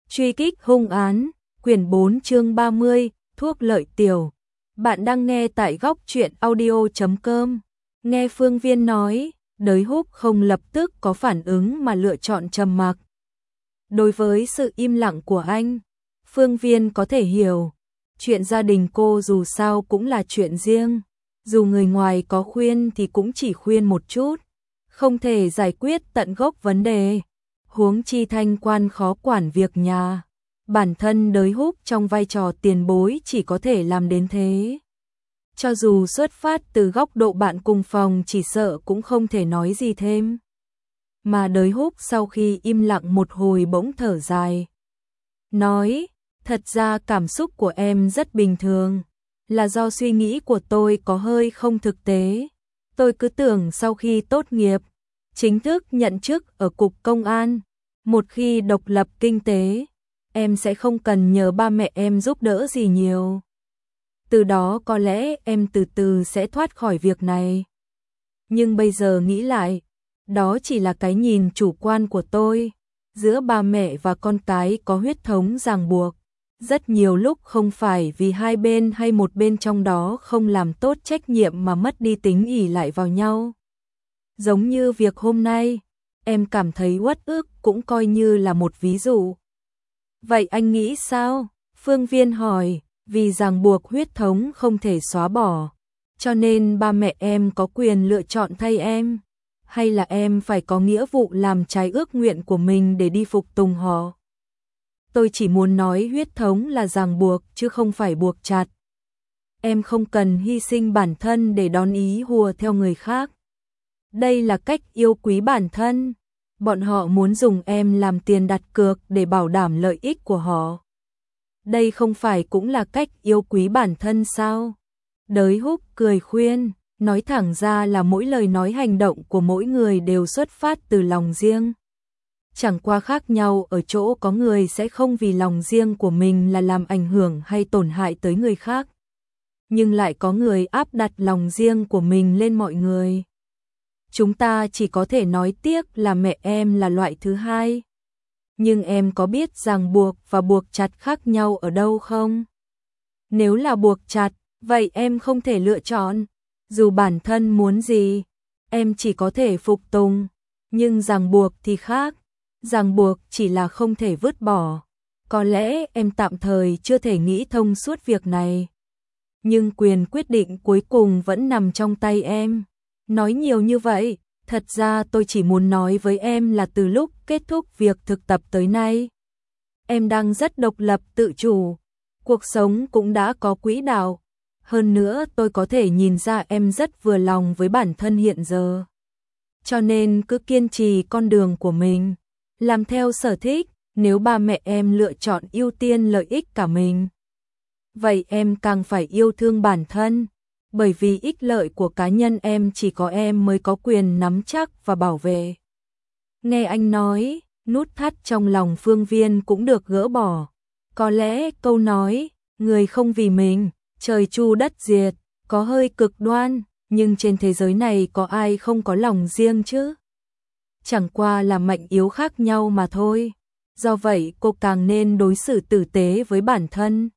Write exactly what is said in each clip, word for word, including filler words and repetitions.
Truy kích hung án, quyển bốn chương ba mươi, thuốc lợi tiểu. Bạn đang nghe tại góc truyện audio chấm com. Nghe Phương Viên nói, Đới Húc không lập tức có phản ứng mà lựa chọn trầm mặc. Đối với sự im lặng của anh, Phương Viên có thể hiểu. Chuyện gia đình cô dù sao cũng là chuyện riêng. Dù người ngoài có khuyên thì cũng chỉ khuyên một chút, không thể giải quyết tận gốc vấn đề. Huống chi Thanh Quan khó quản việc nhà, bản thân Đới Húc trong vai trò tiền bối chỉ có thể làm đến thế. Cho dù xuất phát từ góc độ bạn cùng phòng chỉ sợ cũng không thể nói gì thêm. Mà Đới Húc sau khi im lặng một hồi bỗng thở dài. Nói, thật ra cảm xúc của em rất bình thường, là do suy nghĩ của tôi có hơi không thực tế. Tôi cứ tưởng sau khi tốt nghiệp, chính thức nhận chức ở Cục Công an, một khi độc lập kinh tế, em sẽ không cần nhờ ba mẹ em giúp đỡ gì nhiều. Từ đó có lẽ em từ từ sẽ thoát khỏi việc này. Nhưng bây giờ nghĩ lại, đó chỉ là cái nhìn chủ quan của tôi. Giữa ba mẹ và con cái có huyết thống ràng buộc. Rất nhiều lúc không phải vì hai bên hay một bên trong đó không làm tốt trách nhiệm mà mất đi tính ỷ lại vào nhau. Giống như việc hôm nay, em cảm thấy uất ức cũng coi như là một ví dụ. Vậy anh nghĩ sao? Phương Viên hỏi, vì ràng buộc huyết thống không thể xóa bỏ, cho nên ba mẹ em có quyền lựa chọn thay em, hay là em phải có nghĩa vụ làm trái ước nguyện của mình để đi phục tùng họ? Tôi chỉ muốn nói huyết thống là ràng buộc chứ không phải buộc chặt. Em không cần hy sinh bản thân để đón ý hùa theo người khác. Đây là cách yêu quý bản thân. Bọn họ muốn dùng em làm tiền đặt cược để bảo đảm lợi ích của họ. Đây không phải cũng là cách yêu quý bản thân sao? Đới Húc cười khuyên, nói thẳng ra là mỗi lời nói hành động của mỗi người đều xuất phát từ lòng riêng. Chẳng qua khác nhau ở chỗ có người sẽ không vì lòng riêng của mình là làm ảnh hưởng hay tổn hại tới người khác. Nhưng lại có người áp đặt lòng riêng của mình lên mọi người. Chúng ta chỉ có thể nói tiếc là mẹ em là loại thứ hai. Nhưng em có biết ràng buộc và buộc chặt khác nhau ở đâu không? Nếu là buộc chặt, vậy em không thể lựa chọn. Dù bản thân muốn gì, em chỉ có thể phục tùng. Nhưng ràng buộc thì khác. Ràng buộc chỉ là không thể vứt bỏ. Có lẽ em tạm thời chưa thể nghĩ thông suốt việc này. Nhưng quyền quyết định cuối cùng vẫn nằm trong tay em. Nói nhiều như vậy, thật ra tôi chỉ muốn nói với em là từ lúc kết thúc việc thực tập tới nay, em đang rất độc lập tự chủ, cuộc sống cũng đã có quỹ đạo. Hơn nữa tôi có thể nhìn ra em rất vừa lòng với bản thân hiện giờ. Cho nên cứ kiên trì con đường của mình, làm theo sở thích. Nếu ba mẹ em lựa chọn ưu tiên lợi ích cả mình, vậy em càng phải yêu thương bản thân. Bởi vì ích lợi của cá nhân em chỉ có em mới có quyền nắm chắc và bảo vệ. Nghe anh nói, nút thắt trong lòng Phương Viên cũng được gỡ bỏ. Có lẽ câu nói, người không vì mình, trời chu đất diệt, có hơi cực đoan, nhưng trên thế giới này có ai không có lòng riêng chứ? Chẳng qua là mạnh yếu khác nhau mà thôi. Do vậy cô càng nên đối xử tử tế với bản thân.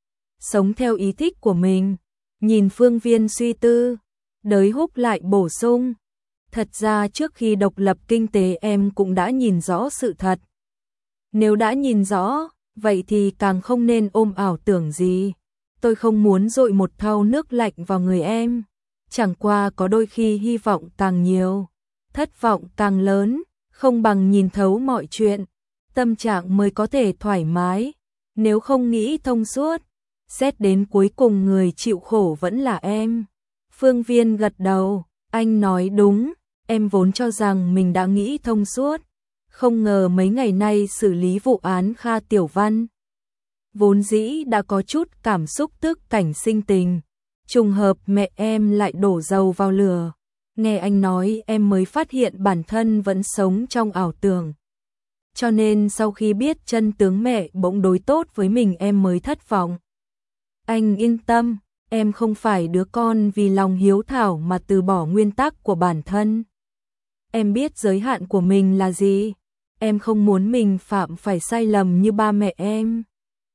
Sống theo ý thích của mình. Nhìn Phương Viên suy tư, Đới Húc lại bổ sung. Thật ra trước khi độc lập kinh tế em cũng đã nhìn rõ sự thật. Nếu đã nhìn rõ, vậy thì càng không nên ôm ảo tưởng gì. Tôi không muốn dội một thau nước lạnh vào người em. Chẳng qua có đôi khi hy vọng càng nhiều, thất vọng càng lớn, không bằng nhìn thấu mọi chuyện. Tâm trạng mới có thể thoải mái. Nếu không nghĩ thông suốt, xét đến cuối cùng người chịu khổ vẫn là em. Phương Viên gật đầu, anh nói đúng, em vốn cho rằng mình đã nghĩ thông suốt. Không ngờ mấy ngày nay xử lý vụ án Kha Tiểu Văn. Vốn dĩ đã có chút cảm xúc tức cảnh sinh tình. Trùng hợp mẹ em lại đổ dầu vào lửa. Nghe anh nói em mới phát hiện bản thân vẫn sống trong ảo tưởng. Cho nên sau khi biết chân tướng mẹ bỗng đối tốt với mình em mới thất vọng. Anh yên tâm, em không phải đứa con vì lòng hiếu thảo mà từ bỏ nguyên tắc của bản thân. Em biết giới hạn của mình là gì. em không muốn mình phạm phải sai lầm như ba mẹ em.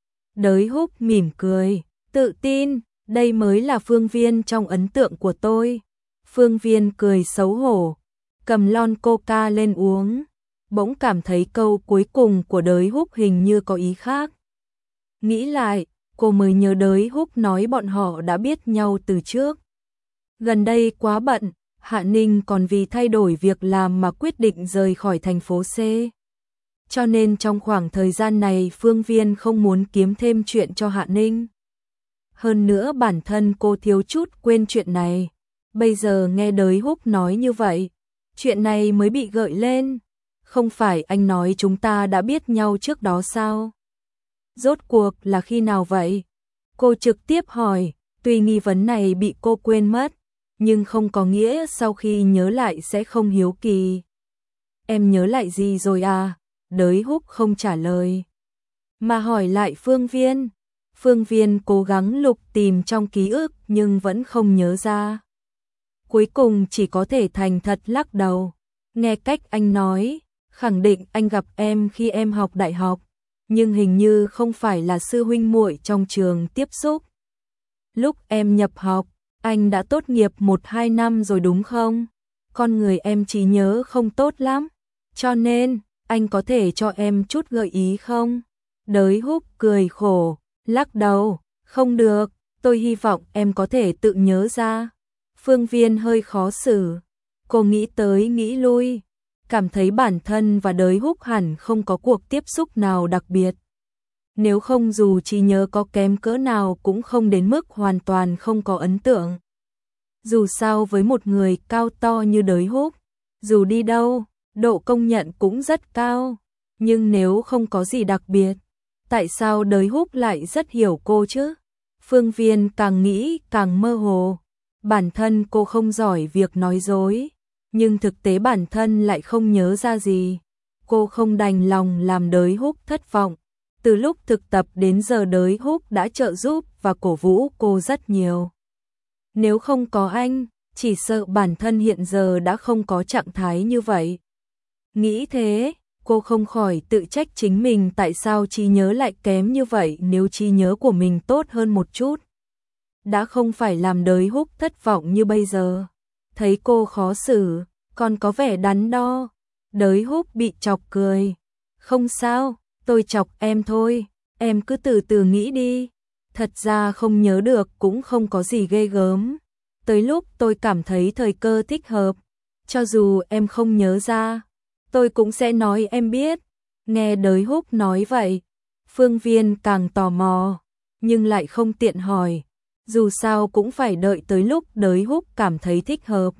Đới Húc mỉm cười, tự tin, đây mới là Phương Viên trong ấn tượng của tôi. Phương Viên cười xấu hổ, cầm lon coca lên uống, bỗng cảm thấy câu cuối cùng của Đới Húc hình như có ý khác. Nghĩ lại, cô mới nhớ Đới Húc nói bọn họ đã biết nhau từ trước. Gần đây quá bận, Hạ Ninh còn vì thay đổi việc làm mà quyết định rời khỏi thành phố C. Cho nên trong khoảng thời gian này Phương Viên không muốn kiếm thêm chuyện cho Hạ Ninh. Hơn nữa bản thân cô thiếu chút quên chuyện này. Bây giờ nghe Đới Húc nói như vậy, chuyện này mới bị gợi lên. Không phải anh nói chúng ta đã biết nhau trước đó sao? Rốt cuộc là khi nào vậy? Cô trực tiếp hỏi, tuy nghi vấn này bị cô quên mất, nhưng không có nghĩa sau khi nhớ lại sẽ không hiếu kỳ. Em nhớ lại gì rồi à? Đới Húc không trả lời, mà hỏi lại Phương Viên. Phương Viên cố gắng lục tìm trong ký ức nhưng vẫn không nhớ ra. Cuối cùng chỉ có thể thành thật lắc đầu. Nghe cách anh nói, khẳng định anh gặp em khi em học đại học, nhưng hình như không phải là sư huynh muội trong trường tiếp xúc. Lúc em nhập học, anh đã tốt nghiệp một hai năm rồi đúng không? Con người em trí nhớ không tốt lắm, cho nên anh có thể cho em chút gợi ý không? Đới Húc cười khổ, lắc đầu, không được, tôi hy vọng em có thể tự nhớ ra. Phương Viên hơi khó xử, cô nghĩ tới nghĩ lui, cảm thấy bản thân và Đới Húc hẳn không có cuộc tiếp xúc nào đặc biệt. Nếu không dù trí nhớ có kém cỡ nào cũng không đến mức hoàn toàn không có ấn tượng. Dù sao với một người cao to như Đới Húc, dù đi đâu, độ công nhận cũng rất cao. Nhưng nếu không có gì đặc biệt, tại sao Đới Húc lại rất hiểu cô chứ? Phương Viên càng nghĩ càng mơ hồ. Bản thân cô không giỏi việc nói dối, nhưng thực tế bản thân lại không nhớ ra gì. Cô không đành lòng làm Đới Húc thất vọng. Từ lúc thực tập đến giờ Đới Húc đã trợ giúp và cổ vũ cô rất nhiều. Nếu không có anh, chỉ sợ bản thân hiện giờ đã không có trạng thái như vậy. Nghĩ thế, cô không khỏi tự trách chính mình tại sao trí nhớ lại kém như vậy nếu trí nhớ của mình tốt hơn một chút. Đã không phải làm Đới Húc thất vọng như bây giờ. Thấy cô khó xử, còn có vẻ đắn đo. Đới Húc bị chọc cười. Không sao, tôi chọc em thôi, em cứ từ từ nghĩ đi. Thật ra không nhớ được cũng không có gì ghê gớm. Tới lúc tôi cảm thấy thời cơ thích hợp, cho dù em không nhớ ra, tôi cũng sẽ nói em biết. Nghe Đới Húc nói vậy, Phương Viên càng tò mò, nhưng lại không tiện hỏi. Dù sao cũng phải đợi tới lúc Đới Húc cảm thấy thích hợp.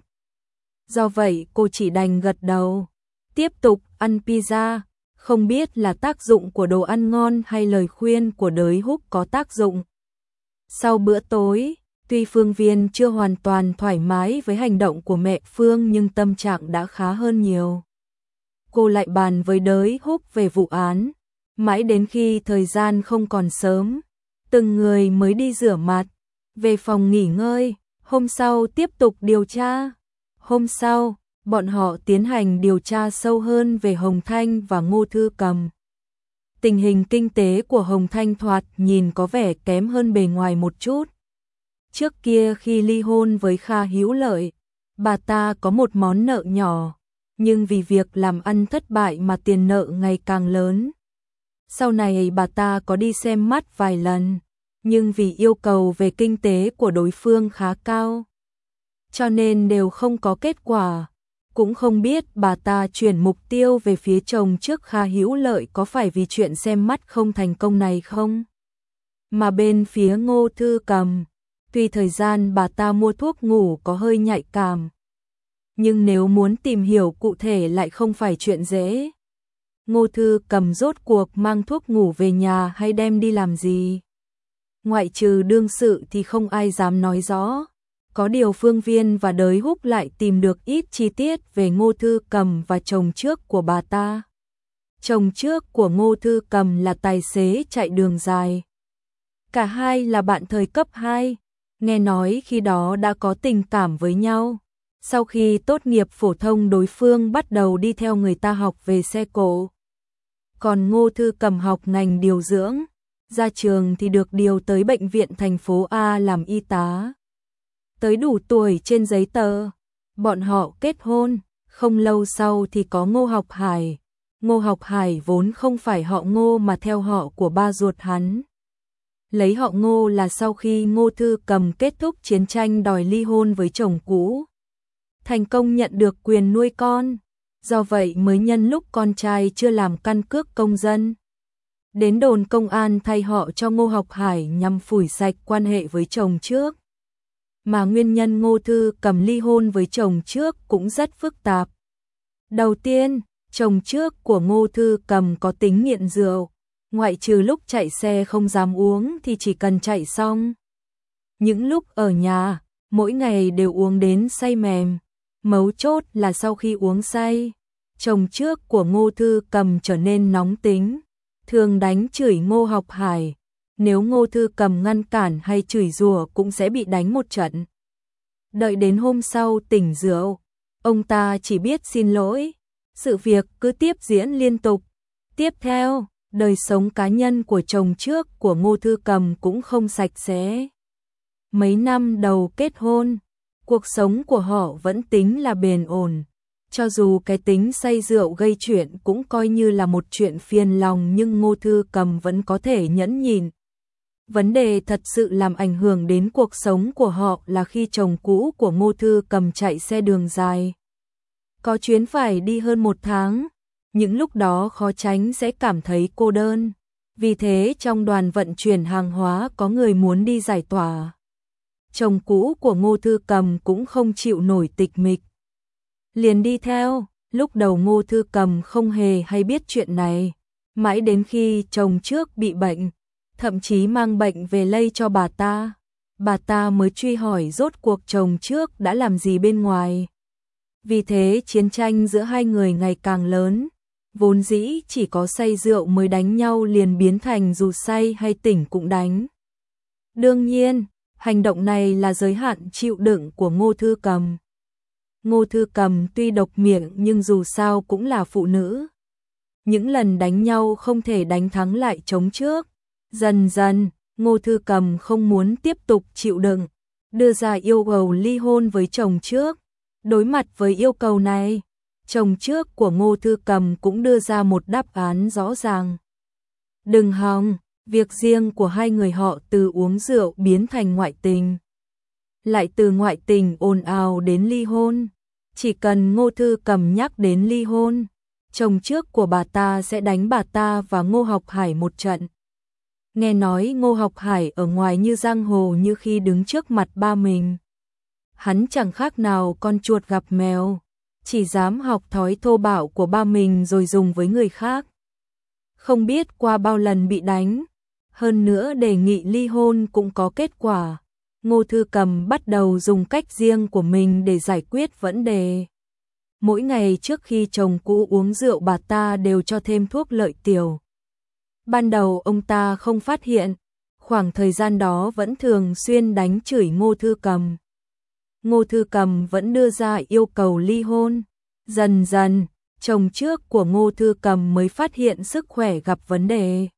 Do vậy cô chỉ đành gật đầu. Tiếp tục ăn pizza, không biết là tác dụng của đồ ăn ngon hay lời khuyên của Đới Húc có tác dụng. Sau bữa tối, tuy Phương Viên chưa hoàn toàn thoải mái với hành động của mẹ Phương nhưng tâm trạng đã khá hơn nhiều. Cô lại bàn với Đới Húc về vụ án, mãi đến khi thời gian không còn sớm, từng người mới đi rửa mặt, về phòng nghỉ ngơi, hôm sau tiếp tục điều tra. Hôm sau, bọn họ tiến hành điều tra sâu hơn về Hồng Thanh và Ngô Thư Cầm. Tình hình kinh tế của Hồng Thanh thoạt nhìn có vẻ kém hơn bề ngoài một chút. Trước kia khi ly hôn với Kha Hữu Lợi, bà ta có một món nợ nhỏ, nhưng vì việc làm ăn thất bại mà tiền nợ ngày càng lớn. Sau này bà ta có đi xem mắt vài lần, nhưng vì yêu cầu về kinh tế của đối phương khá cao, cho nên đều không có kết quả. Cũng không biết bà ta chuyển mục tiêu về phía chồng trước Kha Hữu Lợi có phải vì chuyện xem mắt không thành công này không? Mà bên phía Ngô Thư Cầm, tuy thời gian bà ta mua thuốc ngủ có hơi nhạy cảm, nhưng nếu muốn tìm hiểu cụ thể lại không phải chuyện dễ. Ngô Thư Cầm rốt cuộc mang thuốc ngủ về nhà hay đem đi làm gì? Ngoại trừ đương sự thì không ai dám nói rõ. Có điều Phương Viên và Đới Húc lại tìm được ít chi tiết về Ngô Thư Cầm và chồng trước của bà ta. Chồng trước của Ngô Thư Cầm là tài xế chạy đường dài. Cả hai là bạn thời cấp hai, nghe nói khi đó đã có tình cảm với nhau. Sau khi tốt nghiệp phổ thông đối phương bắt đầu đi theo người ta học về xe cộ. còn Ngô Thư Cầm học ngành điều dưỡng, ra trường thì được điều tới bệnh viện thành phố A làm y tá. Tới đủ tuổi trên giấy tờ, bọn họ kết hôn, không lâu sau thì có Ngô Học Hải. Ngô Học Hải vốn không phải họ Ngô mà theo họ của ba ruột hắn. Lấy họ Ngô là sau khi Ngô Thư Cầm kết thúc chiến tranh đòi ly hôn với chồng cũ, thành công nhận được quyền nuôi con, do vậy mới nhân lúc con trai chưa làm căn cước công dân, đến đồn công an thay họ cho Ngô Học Hải nhằm phủi sạch quan hệ với chồng trước. Mà nguyên nhân Ngô Thư Cầm ly hôn với chồng trước cũng rất phức tạp. Đầu tiên, chồng trước của Ngô Thư Cầm có tính nghiện rượu, ngoại trừ lúc chạy xe không dám uống thì chỉ cần chạy xong. Những lúc ở nhà, mỗi ngày đều uống đến say mềm. Mấu chốt là sau khi uống say, chồng trước của Ngô Thư Cầm trở nên nóng tính, thường đánh chửi Ngô Học Hải. Nếu Ngô Thư Cầm ngăn cản hay chửi rủa cũng sẽ bị đánh một trận. Đợi đến hôm sau tỉnh rượu, ông ta chỉ biết xin lỗi. Sự việc cứ tiếp diễn liên tục. Tiếp theo, đời sống cá nhân của chồng trước của Ngô Thư Cầm cũng không sạch sẽ. Mấy năm đầu kết hôn, cuộc sống của họ vẫn tính là bền ổn. Cho dù cái tính say rượu gây chuyện cũng coi như là một chuyện phiền lòng, nhưng Ngô Thư Cầm vẫn có thể nhẫn nhịn. Vấn đề thật sự làm ảnh hưởng đến cuộc sống của họ là khi chồng cũ của Ngô Thư Cầm chạy xe đường dài. Có chuyến phải đi hơn một tháng, những lúc đó khó tránh sẽ cảm thấy cô đơn. Vì thế trong đoàn vận chuyển hàng hóa có người muốn đi giải tỏa. Chồng cũ của Ngô Thư Cầm cũng không chịu nổi tịch mịch, liền đi theo. Lúc đầu Ngô Thư Cầm không hề hay biết chuyện này, mãi đến khi chồng trước bị bệnh, thậm chí mang bệnh về lây cho bà ta, bà ta mới truy hỏi rốt cuộc chồng trước đã làm gì bên ngoài. Vì thế chiến tranh giữa hai người ngày càng lớn, vốn dĩ chỉ có say rượu mới đánh nhau liền biến thành dù say hay tỉnh cũng đánh. Đương nhiên, hành động này là giới hạn chịu đựng của Ngô Thư Cầm. Ngô Thư Cầm tuy độc miệng nhưng dù sao cũng là phụ nữ. Những lần đánh nhau không thể đánh thắng lại chống trước. Dần dần, Ngô Thư Cầm không muốn tiếp tục chịu đựng, đưa ra yêu cầu ly hôn với chồng trước. Đối mặt với yêu cầu này, chồng trước của Ngô Thư Cầm cũng đưa ra một đáp án rõ ràng. Đừng hòng, việc riêng của hai người họ từ uống rượu biến thành ngoại tình, lại từ ngoại tình ồn ào đến ly hôn. Chỉ cần Ngô Thư Cầm nhắc đến ly hôn, chồng trước của bà ta sẽ đánh bà ta và Ngô Học Hải một trận. Nghe nói Ngô Học Hải ở ngoài như giang hồ, như khi đứng trước mặt ba mình, hắn chẳng khác nào con chuột gặp mèo, chỉ dám học thói thô bạo của ba mình rồi dùng với người khác. Không biết qua bao lần bị đánh, hơn nữa đề nghị ly hôn cũng có kết quả. Ngô Thư Cầm bắt đầu dùng cách riêng của mình để giải quyết vấn đề. Mỗi ngày trước khi chồng cũ uống rượu, bà ta đều cho thêm thuốc lợi tiểu. Ban đầu ông ta không phát hiện, khoảng thời gian đó vẫn thường xuyên đánh chửi Ngô Thư Cầm. Ngô Thư Cầm vẫn đưa ra yêu cầu ly hôn. Dần dần, chồng trước của Ngô Thư Cầm mới phát hiện sức khỏe gặp vấn đề.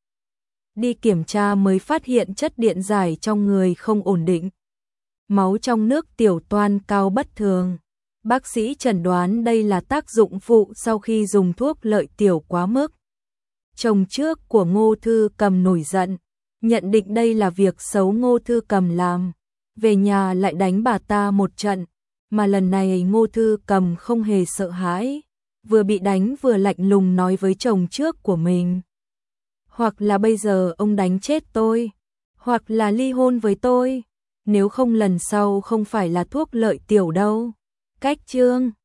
Đi kiểm tra mới phát hiện chất điện giải trong người không ổn định. Máu trong nước tiểu toan cao bất thường. Bác sĩ chẩn đoán đây là tác dụng phụ sau khi dùng thuốc lợi tiểu quá mức. Chồng trước của Ngô Thư Cầm nổi giận, nhận định đây là việc xấu Ngô Thư Cầm làm. Về nhà lại đánh bà ta một trận, mà lần này Ngô Thư Cầm không hề sợ hãi, vừa bị đánh vừa lạnh lùng nói với chồng trước của mình. Hoặc là bây giờ ông đánh chết tôi, hoặc là ly hôn với tôi, nếu không lần sau không phải là thuốc lợi tiểu đâu. Cách chương